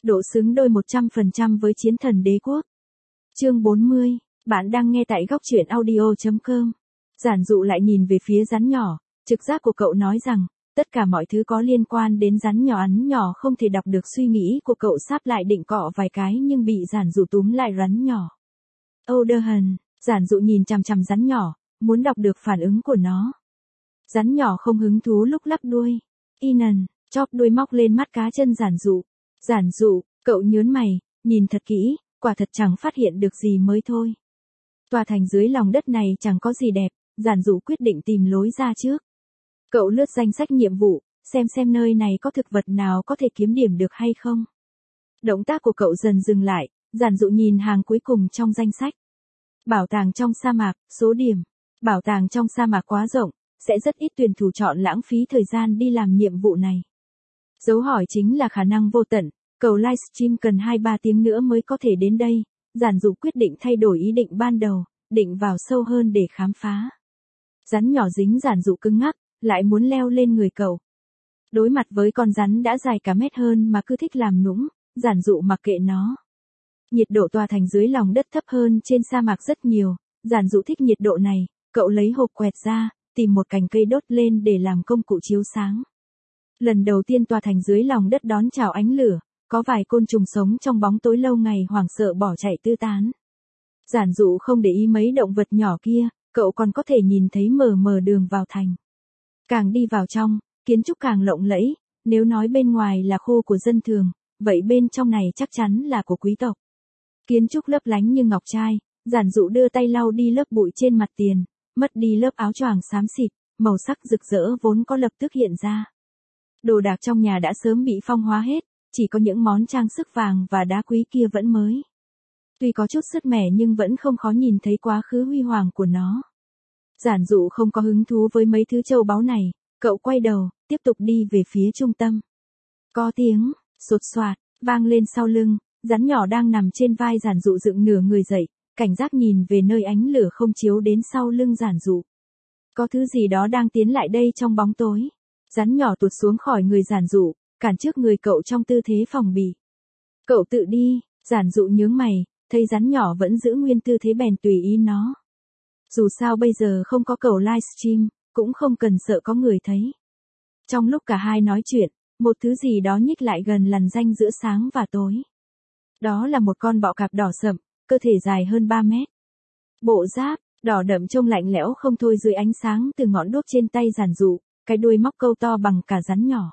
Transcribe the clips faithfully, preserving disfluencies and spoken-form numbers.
độ xứng đôi một trăm phần trăm với chiến thần đế quốc. Chương bốn mươi, bạn đang nghe tại góc truyện audio chấm com. Giản Dụ lại nhìn về phía rắn nhỏ, trực giác của cậu nói rằng, tất cả mọi thứ có liên quan đến rắn nhỏ ắn nhỏ không thể đọc được suy nghĩ của cậu. Sáp lại định cọ vài cái nhưng bị Giản Dụ túm lại rắn nhỏ. Odehan, Giản Dụ nhìn chằm chằm rắn nhỏ, muốn đọc được phản ứng của nó. Rắn nhỏ không hứng thú lúc lắc đuôi. Inan, chóp đuôi móc lên mắt cá chân Giản Dụ. Giản Dụ, cậu nhớn mày, nhìn thật kỹ, quả thật chẳng phát hiện được gì mới thôi. Tòa thành dưới lòng đất này chẳng có gì đẹp, Giản Dụ quyết định tìm lối ra trước. Cậu lướt danh sách nhiệm vụ, xem xem nơi này có thực vật nào có thể kiếm điểm được hay không. Động tác của cậu dần dừng lại, Giản Dụ nhìn hàng cuối cùng trong danh sách. Bảo tàng trong sa mạc, số điểm. Bảo tàng trong sa mạc quá rộng, sẽ rất ít tuyển thủ chọn lãng phí thời gian đi làm nhiệm vụ này. Dấu hỏi chính là khả năng vô tận, cầu livestream cần hai ba tiếng nữa mới có thể đến đây. Giản Dụ quyết định thay đổi ý định ban đầu, định vào sâu hơn để khám phá. Rắn nhỏ dính Giản Dụ cứng ngắc, lại muốn leo lên người cậu. Đối mặt với con rắn đã dài cả mét hơn mà cứ thích làm nũng, Giản Dụ mặc kệ nó. Nhiệt độ tòa thành dưới lòng đất thấp hơn trên sa mạc rất nhiều, Giản Dụ thích nhiệt độ này, cậu lấy hộp quẹt ra, tìm một cành cây đốt lên để làm công cụ chiếu sáng. Lần đầu tiên tòa thành dưới lòng đất đón chào ánh lửa, có vài côn trùng sống trong bóng tối lâu ngày hoảng sợ bỏ chạy tứ tán. Giản Dụ không để ý mấy động vật nhỏ kia, cậu còn có thể nhìn thấy mờ mờ đường vào thành. Càng đi vào trong, kiến trúc càng lộng lẫy, nếu nói bên ngoài là khô của dân thường, vậy bên trong này chắc chắn là của quý tộc. Kiến trúc lấp lánh như ngọc trai, Giản Dụ đưa tay lau đi lớp bụi trên mặt tiền, mất đi lớp áo choàng xám xịt, màu sắc rực rỡ vốn có lập tức hiện ra. Đồ đạc trong nhà đã sớm bị phong hóa hết, chỉ có những món trang sức vàng và đá quý kia vẫn mới. Tuy có chút sứt mẻ nhưng vẫn không khó nhìn thấy quá khứ huy hoàng của nó. Giản Dụ không có hứng thú với mấy thứ châu báu này, cậu quay đầu, tiếp tục đi về phía trung tâm. Có tiếng, sột soạt, vang lên sau lưng, rắn nhỏ đang nằm trên vai Giản Dụ dựng nửa người dậy, cảnh giác nhìn về nơi ánh lửa không chiếu đến sau lưng Giản Dụ. Có thứ gì đó đang tiến lại đây trong bóng tối. Rắn nhỏ tuột xuống khỏi người Giản Dụ, cản trước người cậu trong tư thế phòng bị. Cậu tự đi, Giản Dụ nhướng mày, thấy rắn nhỏ vẫn giữ nguyên tư thế bèn tùy ý nó. Dù sao bây giờ không có cầu livestream, cũng không cần sợ có người thấy. Trong lúc cả hai nói chuyện, một thứ gì đó nhích lại gần lằn ranh giữa sáng và tối. Đó là một con bọ cạp đỏ sậm, cơ thể dài hơn ba mét. Bộ giáp, đỏ đậm trông lạnh lẽo không thôi dưới ánh sáng từ ngọn đuốc trên tay Giản Dụ, cái đuôi móc câu to bằng cả rắn nhỏ.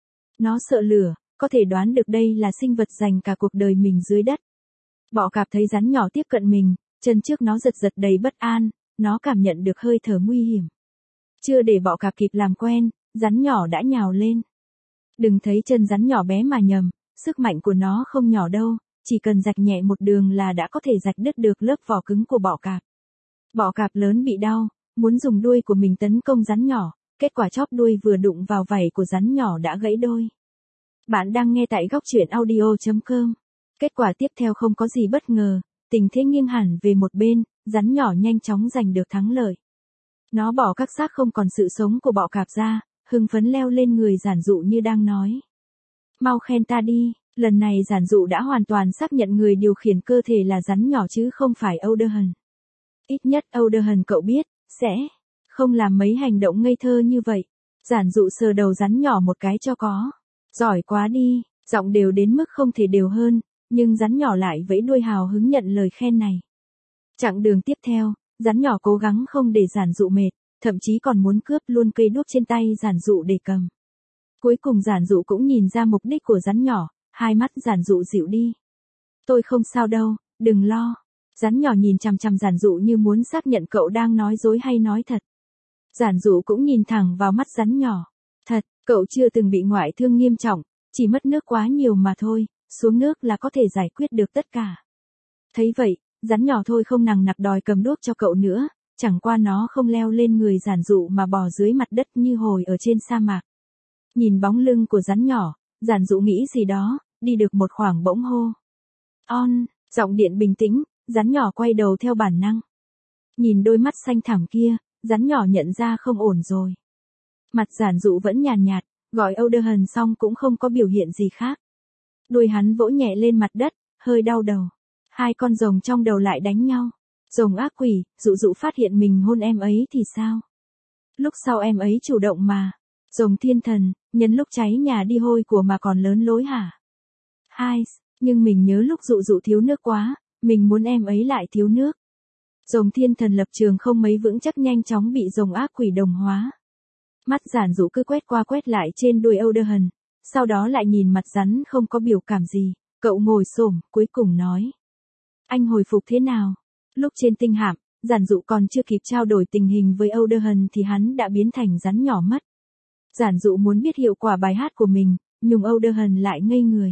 Nó sợ lửa, có thể đoán được đây là sinh vật dành cả cuộc đời mình dưới đất. Bọ cạp thấy rắn nhỏ tiếp cận mình, chân trước nó giật giật đầy bất an, nó cảm nhận được hơi thở nguy hiểm. Chưa để bọ cạp kịp làm quen, rắn nhỏ đã nhào lên. Đừng thấy chân rắn nhỏ bé mà nhầm, sức mạnh của nó không nhỏ đâu, chỉ cần rạch nhẹ một đường là đã có thể rạch đứt được lớp vỏ cứng của bọ cạp. Bọ cạp lớn bị đau, muốn dùng đuôi của mình tấn công rắn nhỏ, kết quả chóp đuôi vừa đụng vào vảy của rắn nhỏ đã gãy đôi. Bạn đang nghe tại góc truyện audio chấm com. Kết quả tiếp theo không có gì bất ngờ, tình thế nghiêng hẳn về một bên, rắn nhỏ nhanh chóng giành được thắng lợi. Nó bỏ các xác không còn sự sống của bọ cạp ra, hưng phấn leo lên người Giản Dụ như đang nói. Mau khen ta đi, lần này Giản Dụ đã hoàn toàn xác nhận người điều khiển cơ thể là rắn nhỏ chứ không phải Odehan. Ít nhất Odehan cậu biết, sẽ không làm mấy hành động ngây thơ như vậy. Giản Dụ sờ đầu rắn nhỏ một cái cho có. Giỏi quá đi, giọng đều đến mức không thể đều hơn, nhưng rắn nhỏ lại vẫy đuôi hào hứng nhận lời khen này. Chặng đường tiếp theo, rắn nhỏ cố gắng không để Giản Dụ mệt, thậm chí còn muốn cướp luôn cây đuốc trên tay Giản Dụ để cầm. Cuối cùng Giản Dụ cũng nhìn ra mục đích của rắn nhỏ, hai mắt Giản Dụ dịu đi. Tôi không sao đâu, đừng lo. Rắn nhỏ nhìn chằm chằm Giản Dụ như muốn xác nhận cậu đang nói dối hay nói thật. Giản Dụ cũng nhìn thẳng vào mắt rắn nhỏ. Thật, cậu chưa từng bị ngoại thương nghiêm trọng, chỉ mất nước quá nhiều mà thôi, xuống nước là có thể giải quyết được tất cả. Thấy vậy, rắn nhỏ thôi không nằng nặc đòi cầm đuốc cho cậu nữa, chẳng qua nó không leo lên người Giản Dụ mà bò dưới mặt đất như hồi ở trên sa mạc. Nhìn bóng lưng của rắn nhỏ, Giản Dụ nghĩ gì đó, đi được một khoảng bỗng hô. On, giọng điện bình tĩnh, rắn nhỏ quay đầu theo bản năng. Nhìn đôi mắt xanh thẳm kia, rắn nhỏ nhận ra không ổn rồi. Mặt Giản Dụ vẫn nhàn nhạt, gọi Odehan xong cũng không có biểu hiện gì khác. Đuôi hắn vỗ nhẹ lên mặt đất, hơi đau đầu. Hai con rồng trong đầu lại đánh nhau. Rồng ác quỷ, dụ dụ phát hiện mình hôn em ấy thì sao? Lúc sau em ấy chủ động mà. Rồng thiên thần, nhân lúc cháy nhà đi hôi của mà còn lớn lối hả? Hai, nhưng mình nhớ lúc dụ dụ thiếu nước quá, mình muốn em ấy lại thiếu nước. Rồng thiên thần lập trường không mấy vững chắc nhanh chóng bị rồng ác quỷ đồng hóa. Mắt giản dụ cứ quét qua quét lại trên đuôi Elderhun, sau đó lại nhìn mặt rắn không có biểu cảm gì, cậu ngồi xổm, cuối cùng nói. Anh hồi phục thế nào? Lúc trên tinh hạm, giản dụ còn chưa kịp trao đổi tình hình với Elderhun thì hắn đã biến thành rắn nhỏ mất. Giản dụ muốn biết hiệu quả bài hát của mình, nhưng Elderhun lại ngây người.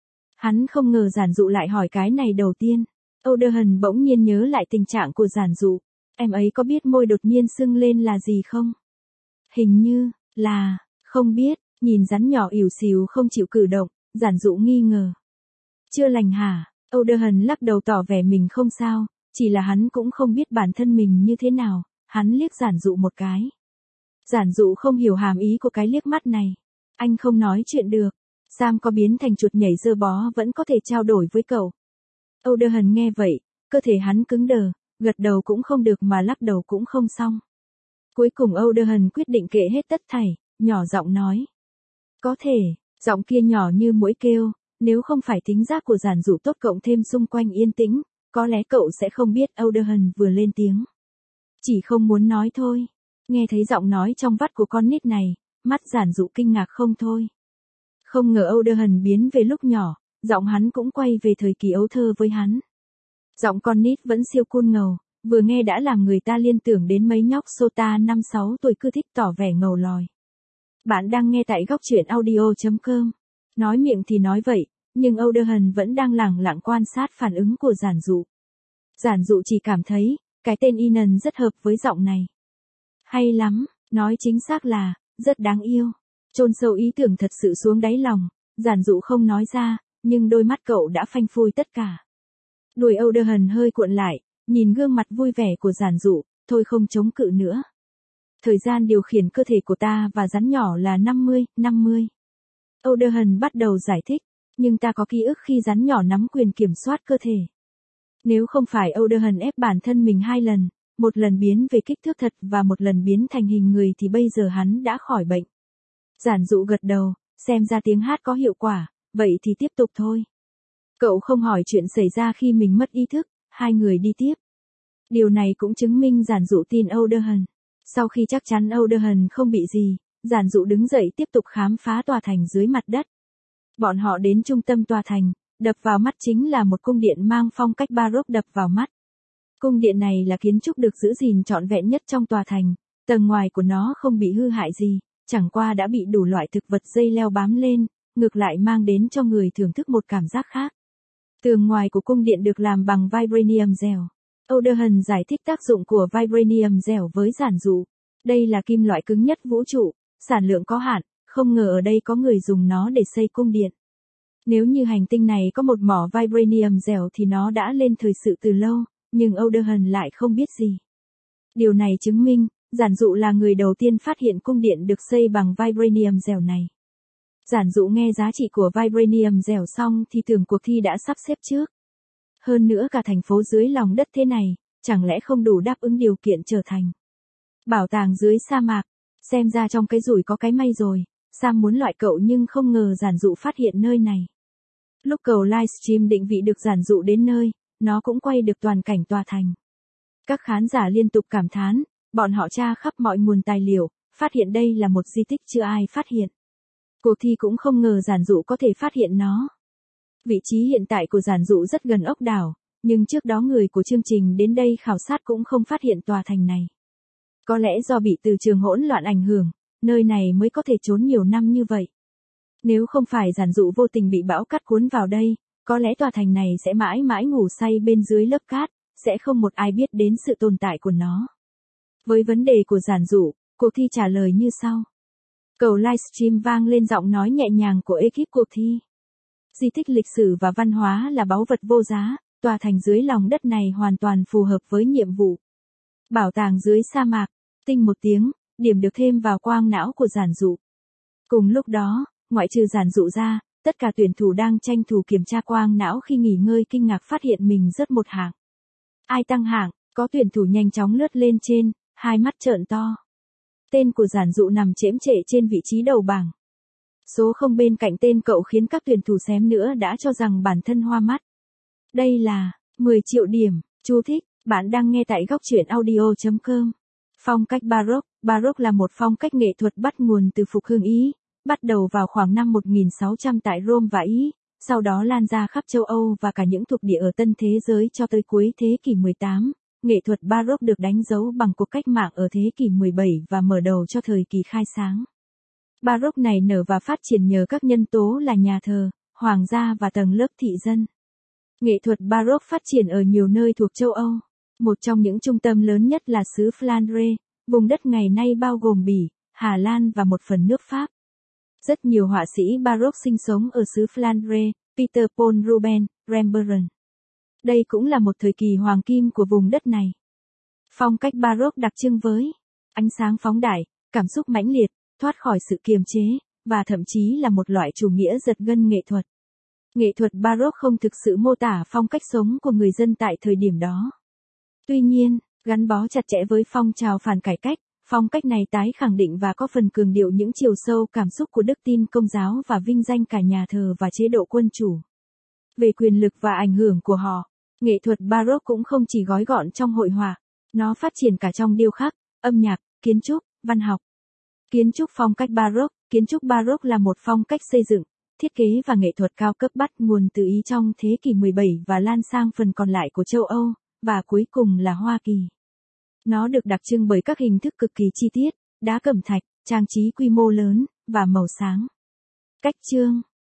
Hắn không ngờ giản dụ lại hỏi cái này đầu tiên. Elderhun bỗng nhiên nhớ lại tình trạng của giản dụ. Em ấy có biết môi đột nhiên sưng lên là gì không? Hình như, là, không biết, nhìn rắn nhỏ ỉu xìu không chịu cử động, giản dụ nghi ngờ. Chưa lành hả? Elderhun lắc đầu tỏ vẻ mình không sao, chỉ là hắn cũng không biết bản thân mình như thế nào, hắn liếc giản dụ một cái. Giản dụ không hiểu hàm ý của cái liếc mắt này. Anh không nói chuyện được. Sam có biến thành chuột nhảy dơ bó vẫn có thể trao đổi với cậu. Elderhun nghe vậy, cơ thể hắn cứng đờ, gật đầu cũng không được mà lắc đầu cũng không xong. Cuối cùng Elderhun quyết định kệ hết tất thảy, nhỏ giọng nói. Có thể, giọng kia nhỏ như muỗi kêu, nếu không phải tính giác của giản dụ tốt cộng thêm xung quanh yên tĩnh, có lẽ cậu sẽ không biết Elderhun vừa lên tiếng. Chỉ không muốn nói thôi. Nghe thấy giọng nói trong vắt của con nít này, mắt giản dụ kinh ngạc không thôi. Không ngờ Elderhun biến về lúc nhỏ, giọng hắn cũng quay về thời kỳ ấu thơ với hắn. Giọng con nít vẫn siêu cool ngầu, vừa nghe đã làm người ta liên tưởng đến mấy nhóc Sota năm sáu tuổi cứ thích tỏ vẻ ngầu lòi. Bạn đang nghe tại góc truyện audio chấm com. Nói miệng thì nói vậy, nhưng Elderhun vẫn đang lẳng lặng quan sát phản ứng của giản dụ. Giản dụ chỉ cảm thấy, cái tên Inan rất hợp với giọng này. Hay lắm, nói chính xác là, rất đáng yêu. Chôn sâu ý tưởng thật sự xuống đáy lòng, giản dụ không nói ra, nhưng đôi mắt cậu đã phanh phui tất cả. Đuôi Elderhun hơi cuộn lại, nhìn gương mặt vui vẻ của giản dụ, thôi không chống cự nữa. Thời gian điều khiển cơ thể của ta và rắn nhỏ là năm mươi, năm mươi. Elderhun bắt đầu giải thích, nhưng ta có ký ức khi rắn nhỏ nắm quyền kiểm soát cơ thể. Nếu không phải Elderhun ép bản thân mình hai lần, một lần biến về kích thước thật và một lần biến thành hình người thì bây giờ hắn đã khỏi bệnh. Giản dụ gật đầu, xem ra tiếng hát có hiệu quả, vậy thì tiếp tục thôi. Cậu không hỏi chuyện xảy ra khi mình mất ý thức, hai người đi tiếp. Điều này cũng chứng minh giản dụ tin Elderhun. Sau khi chắc chắn Elderhun không bị gì, giản dụ đứng dậy tiếp tục khám phá tòa thành dưới mặt đất. Bọn họ đến trung tâm tòa thành, đập vào mắt chính là một cung điện mang phong cách Baroque đập vào mắt. Cung điện này là kiến trúc được giữ gìn trọn vẹn nhất trong tòa thành, tầng ngoài của nó không bị hư hại gì, chẳng qua đã bị đủ loại thực vật dây leo bám lên, ngược lại mang đến cho người thưởng thức một cảm giác khác. Tường ngoài của cung điện được làm bằng vibranium gel. Elderhun giải thích tác dụng của vibranium gel với giản dụ. Đây là kim loại cứng nhất vũ trụ, sản lượng có hạn, không ngờ ở đây có người dùng nó để xây cung điện. Nếu như hành tinh này có một mỏ vibranium gel thì nó đã lên thời sự từ lâu, nhưng Elderhun lại không biết gì. Điều này chứng minh, giản dụ là người đầu tiên phát hiện cung điện được xây bằng vibranium gel này. Giản dụ nghe giá trị của vibranium gel xong thì tưởng cuộc thi đã sắp xếp trước. Hơn nữa cả thành phố dưới lòng đất thế này, chẳng lẽ không đủ đáp ứng điều kiện trở thành bảo tàng dưới sa mạc. Xem ra trong cái rủi có cái may rồi, Sam muốn loại cậu nhưng không ngờ giản dụ phát hiện nơi này. Lúc cầu livestream định vị được giản dụ đến nơi, nó cũng quay được toàn cảnh tòa thành. Các khán giả liên tục cảm thán, bọn họ tra khắp mọi nguồn tài liệu, phát hiện đây là một di tích chưa ai phát hiện. Cuộc thi cũng không ngờ giản dụ có thể phát hiện nó. Vị trí hiện tại của giản dụ rất gần ốc đảo, nhưng trước đó người của chương trình đến đây khảo sát cũng không phát hiện tòa thành này. Có lẽ do bị từ trường hỗn loạn ảnh hưởng, nơi này mới có thể trốn nhiều năm như vậy. Nếu không phải giản dụ vô tình bị bão cát cuốn vào đây, có lẽ tòa thành này sẽ mãi mãi ngủ say bên dưới lớp cát, sẽ không một ai biết đến sự tồn tại của nó. Với vấn đề của giản dụ, cuộc thi trả lời như sau. Cầu livestream vang lên giọng nói nhẹ nhàng của ekip cuộc thi. Di tích lịch sử và văn hóa là báu vật vô giá, tòa thành dưới lòng đất này hoàn toàn phù hợp với nhiệm vụ. Bảo tàng dưới sa mạc, tinh một tiếng, điểm được thêm vào quang não của giản dụ. Cùng lúc đó, ngoại trừ giản dụ ra, tất cả tuyển thủ đang tranh thủ kiểm tra quang não khi nghỉ ngơi kinh ngạc phát hiện mình rớt một hạng. Ai tăng hạng, có tuyển thủ nhanh chóng lướt lên trên, hai mắt trợn to. Tên của Giản Dụ nằm chễm chệ trên vị trí đầu bảng. Số không bên cạnh tên cậu khiến các tuyển thủ xém nữa đã cho rằng bản thân hoa mắt. Đây là mười triệu điểm. Chú thích, bạn đang nghe tại góc truyện audio chấm com. Phong cách Baroque. Baroque là một phong cách nghệ thuật bắt nguồn từ phục hưng Ý, bắt đầu vào khoảng năm một nghìn sáu trăm tại Rome và Ý, sau đó lan ra khắp châu Âu và cả những thuộc địa ở tân thế giới cho tới cuối thế kỷ mười tám. Nghệ thuật Baroque được đánh dấu bằng cuộc cách mạng ở thế kỷ mười bảy và mở đầu cho thời kỳ khai sáng. Baroque này nở và phát triển nhờ các nhân tố là nhà thờ, hoàng gia và tầng lớp thị dân. Nghệ thuật Baroque phát triển ở nhiều nơi thuộc châu Âu. Một trong những trung tâm lớn nhất là xứ Flandre, vùng đất ngày nay bao gồm Bỉ, Hà Lan và một phần nước Pháp. Rất nhiều họa sĩ Baroque sinh sống ở xứ Flandre, Peter Paul Rubens, Rembrandt. Đây cũng là một thời kỳ hoàng kim của vùng đất này. Phong cách Baroque đặc trưng với ánh sáng phóng đại, cảm xúc mãnh liệt, thoát khỏi sự kiềm chế, và thậm chí là một loại chủ nghĩa giật gân nghệ thuật. Nghệ thuật Baroque không thực sự mô tả phong cách sống của người dân tại thời điểm đó. Tuy nhiên, gắn bó chặt chẽ với phong trào phản cải cách, phong cách này tái khẳng định và có phần cường điệu những chiều sâu cảm xúc của đức tin Công giáo và vinh danh cả nhà thờ và chế độ quân chủ. Về quyền lực và ảnh hưởng của họ, nghệ thuật Baroque cũng không chỉ gói gọn trong hội họa, nó phát triển cả trong điêu khắc, âm nhạc, kiến trúc, văn học. Kiến trúc phong cách Baroque. Kiến trúc Baroque là một phong cách xây dựng, thiết kế và nghệ thuật cao cấp bắt nguồn từ Ý trong thế kỷ mười bảy và lan sang phần còn lại của châu Âu, và cuối cùng là Hoa Kỳ. Nó được đặc trưng bởi các hình thức cực kỳ chi tiết, đá cẩm thạch, trang trí quy mô lớn, và màu sáng. Cách chương